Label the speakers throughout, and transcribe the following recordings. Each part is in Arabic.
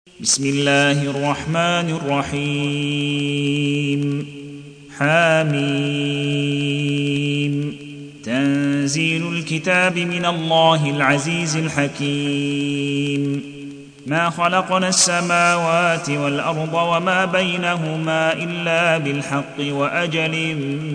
Speaker 1: بسم الله الرحمن الرحيم حميم تنزيل الكتاب من الله العزيز الحكيم ما خلقنا السماوات والأرض وما بينهما إلا بالحق وأجل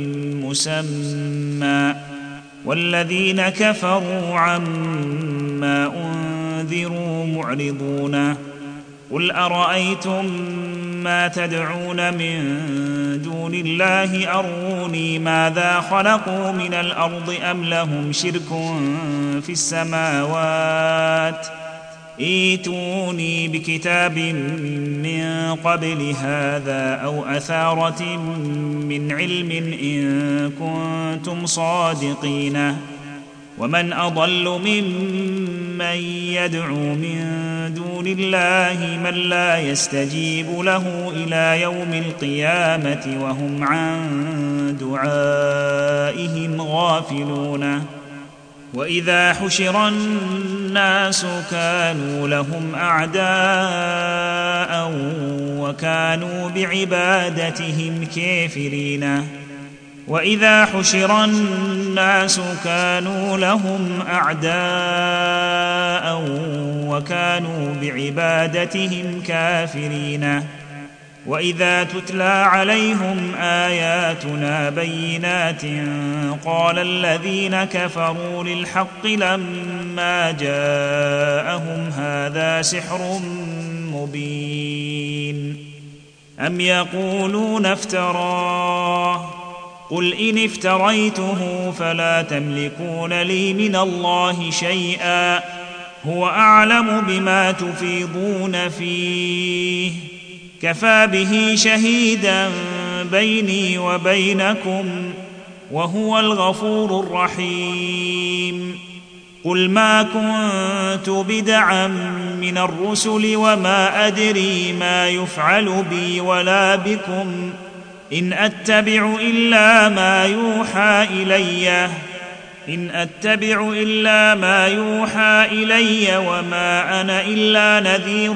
Speaker 1: مسمى والذين كفروا عما أنذروا معرضون قل أرأيتم ما تدعون من دون الله أروني ماذا خلقوا من الأرض أم لهم شرك في السماوات ائتوني بكتاب من قبل هذا أو أثارة من علم إن كنتم صادقين ومن أضل ممن يدعو من دون الله من لا يستجيب له إلى يوم القيامة وهم عن دعائهم غافلون وإذا حشر الناس كانوا لهم أعداء وكانوا بعبادتهم كافرين وإذا حشر الناس كانوا لهم أعداء وكانوا بعبادتهم كافرين وإذا تتلى عليهم آياتنا بينات قال الذين كفروا للحق لما جاءهم هذا سحر مبين أم يقولون افتراه قل إن افتريته فلا تملكون لي من الله شيئا هو أعلم بما تفيضون فيه كفى به شهيدا بيني وبينكم وهو الغفور الرحيم قل ما كنت بدعا من الرسل وما أدري ما يفعل بي ولا بكم إن أتبع إلا ما يوحى إلي وما أنا إلا نذير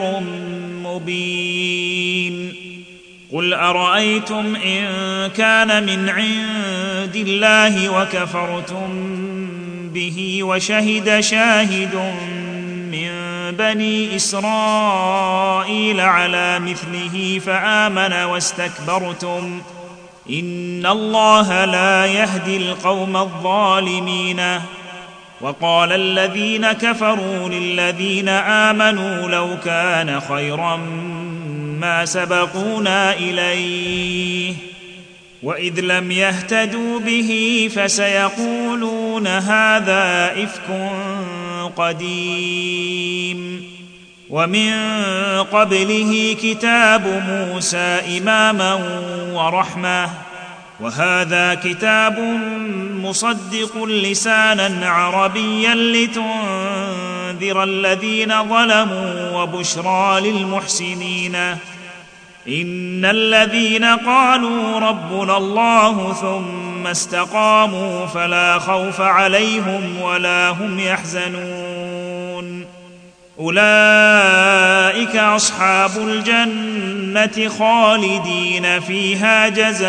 Speaker 1: مبين قل أرأيتم إن كان من عند الله وكفرتم به وشهد شاهد من بني إسرائيل على مثله فآمن واستكبرتم إن الله لا يهدي القوم الظالمين وقال الذين كفروا للذين آمنوا لو كان خيرا ما سبقونا إليه وإذ لم يهتدوا به فسيقولون هذا إفك قديم ومن قبله كتاب موسى إماما ورحمة وهذا كتاب مصدق لسانا عربيا لتنذر الذين ظلموا وبشرى للمحسنين إن الذين قالوا ربنا الله ثم استقاموا فلا خوف عليهم ولا هم يحزنون أولئك أصحاب الجنة خالدين فيها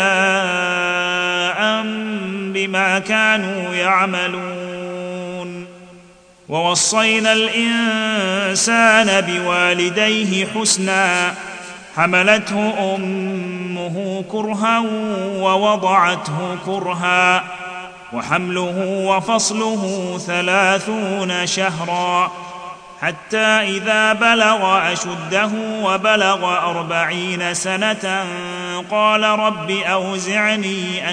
Speaker 1: جزاء بما كانوا يعملون ووصينا الإنسان بوالديه حسنا حملته أمه كرها ووضعته كرها وحمله وفصله 30 شهرا حتى إذا بلغ أشده وبلغ 40 سنة قال رب أوزعني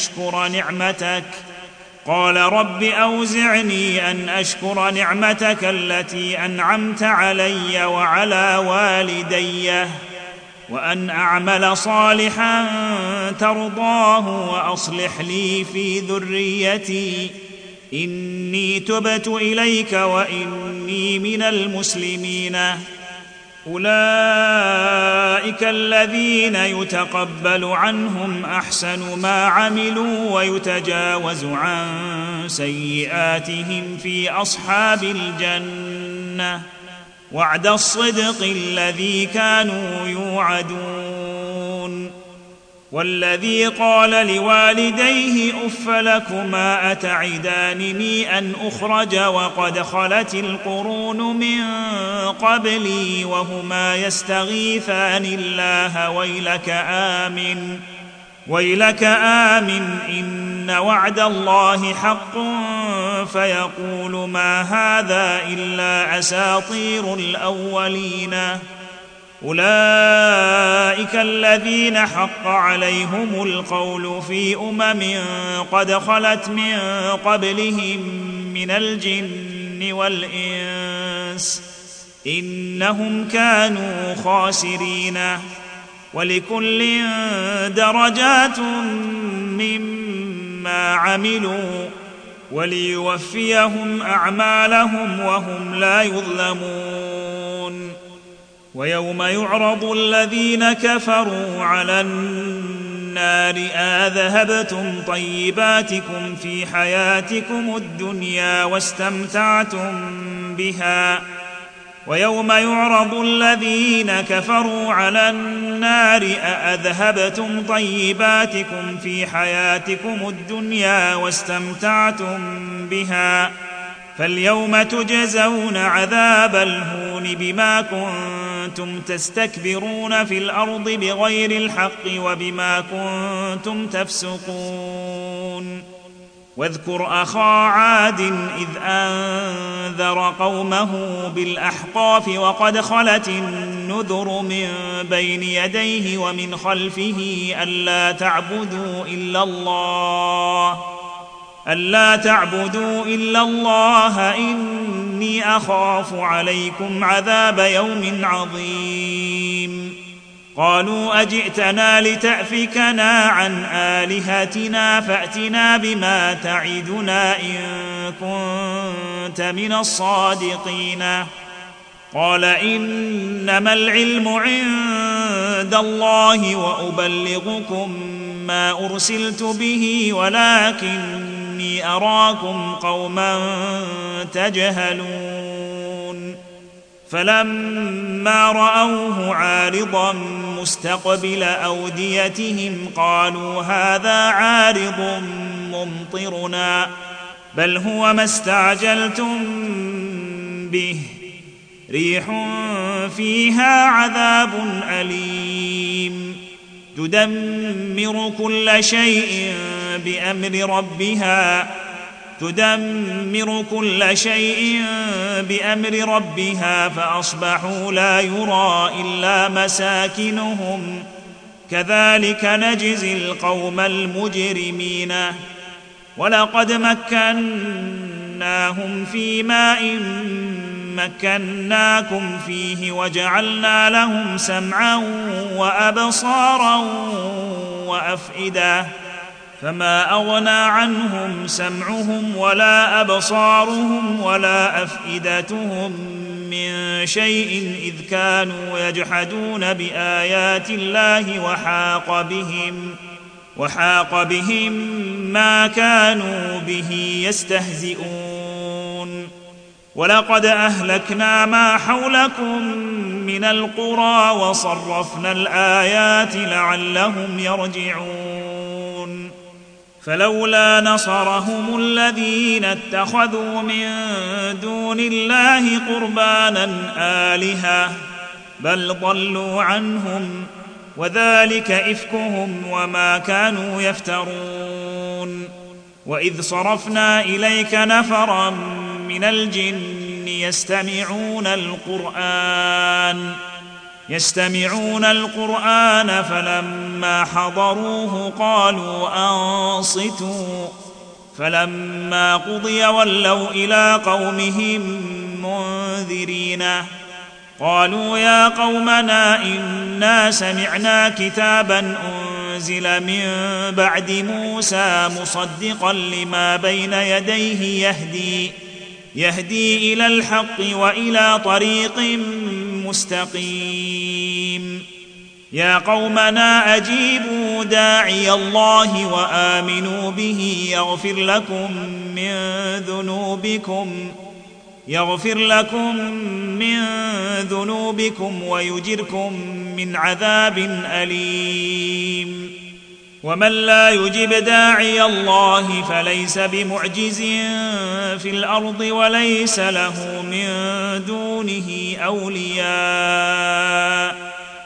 Speaker 1: أن أشكر نعمتك التي أنعمت علي وعلى والدي وأن أعمل صالحا ترضاه وأصلح لي في ذريتي إني تبت إليك وإني من المسلمين أولئك الذين يتقبل عنهم أحسن ما عملوا ويتجاوز عن سيئاتهم في أصحاب الجنة وعد الصدق الذي كانوا يوعدون. والذي قال لوالديه أف لكما أتعدانني أن أخرج وقد خلت القرون من قبلي وهما يستغيثان الله ويلك آمن إن وعد الله حق فيقول ما هذا إلا أساطير الأولين. أولئك الذين حق عليهم القول في قد خلت من قبلهم من الجن والإنس إنهم كانوا خاسرين. ولكل درجات مما عملوا وليوفيهم أعمالهم وهم لا يظلمون. ويوم يعرض الذين كفروا على النار أذهبتم طيباتكم في حياتكم الدنيا واستمتعتم بها ويوم يعرض الذين كفروا على النار أذهبتم طيباتكم في حياتكم الدنيا واستمتعتم بها فاليوم تجزون عذاب الهون بما كنتم تستكبرون في الأرض بغير الحق وبما كنتم تفسقون. واذكر أخا عاد إذ أنذر قومه بالأحقاف وقد خلت النذر من بين يديه ومن خلفه ألا تعبدوا إلا الله إني أخاف عليكم عذاب يوم عظيم. قالوا أجئتنا لتأفكنا عن آلهتنا فأتنا بما تعدنا إن كنت من الصادقين. قال إنما العلم عند الله وأبلغكم ما أرسلت به ولكني أراكم قوما تجهلون. فلما رأوه عارضا مستقبل أوديتهم قالوا هذا عارض ممطرنا بل هو ما استعجلتم به ريح فيها عذاب أليم تدمر كل شيء بأمر ربها فأصبحوا لا يرى إلا مساكنهم كذلك نجزي القوم المجرمين. ولقد مكناهم في ماء مكناكم فيه وجعلنا لهم سمعا وأبصارا وأفئدة فما أغنى عنهم سمعهم ولا أبصارهم ولا أفئدتهم من شيء إذ كانوا يجحدون بآيات الله وحاق بهم ما كانوا به يستهزئون. ولقد أهلكنا ما حولكم من القرى وصرفنا الآيات لعلهم يرجعون. فلولا نصرهم الذين اتخذوا من دون الله قربانا آلهة بل ضلوا عنهم وذلك إفكهم وما كانوا يفترون. وإذ صرفنا إليك نفرا من الجن يستمعون القرآن فلما حضروه قالوا أنصتوا فلما قضي ولوا إلى قومهم منذرين. قالوا يا قومنا إنا سمعنا كتابا أنزل من بعد موسى مصدقا لما بين يديه يهدي إلى الحق وإلى طريق مستقيم. يا قومنا أجيبوا داعي الله وآمنوا به يغفر لكم من ذنوبكم يغفر لكم من ذنوبكم ويجركم من عذاب أليم. ومن لا يجب داعي الله فليس بمعجز في الأرض وليس له من دونه أولياء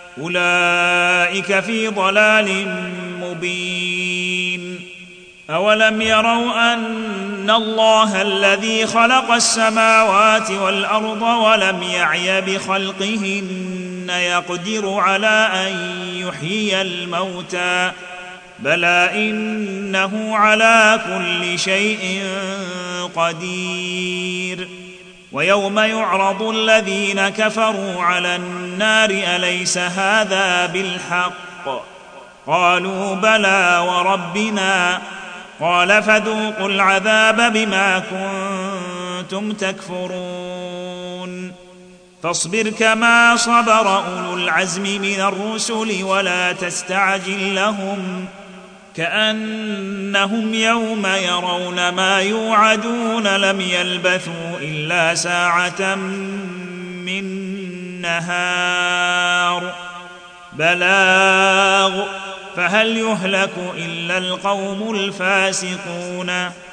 Speaker 1: أولئك في ضلال مبين. أولم يروا أن الله الذي خلق السماوات والأرض ولم يعي بخلقهن يقدر على أن يحيي الموتى بلى إنه على كل شيء قدير. ويوم يعرض الذين كفروا على النار أليس هذا بالحق قالوا بلى وربنا قال فذوقوا العذاب بما كنتم تكفرون. فاصبر كما صبر أولو العزم من الرسل ولا تستعجل لهم كأنهم يوم يرون ما يوعدون لم يلبثوا إلا ساعة من نهار بلاغ فهل يهلك إلا القوم الفاسقون.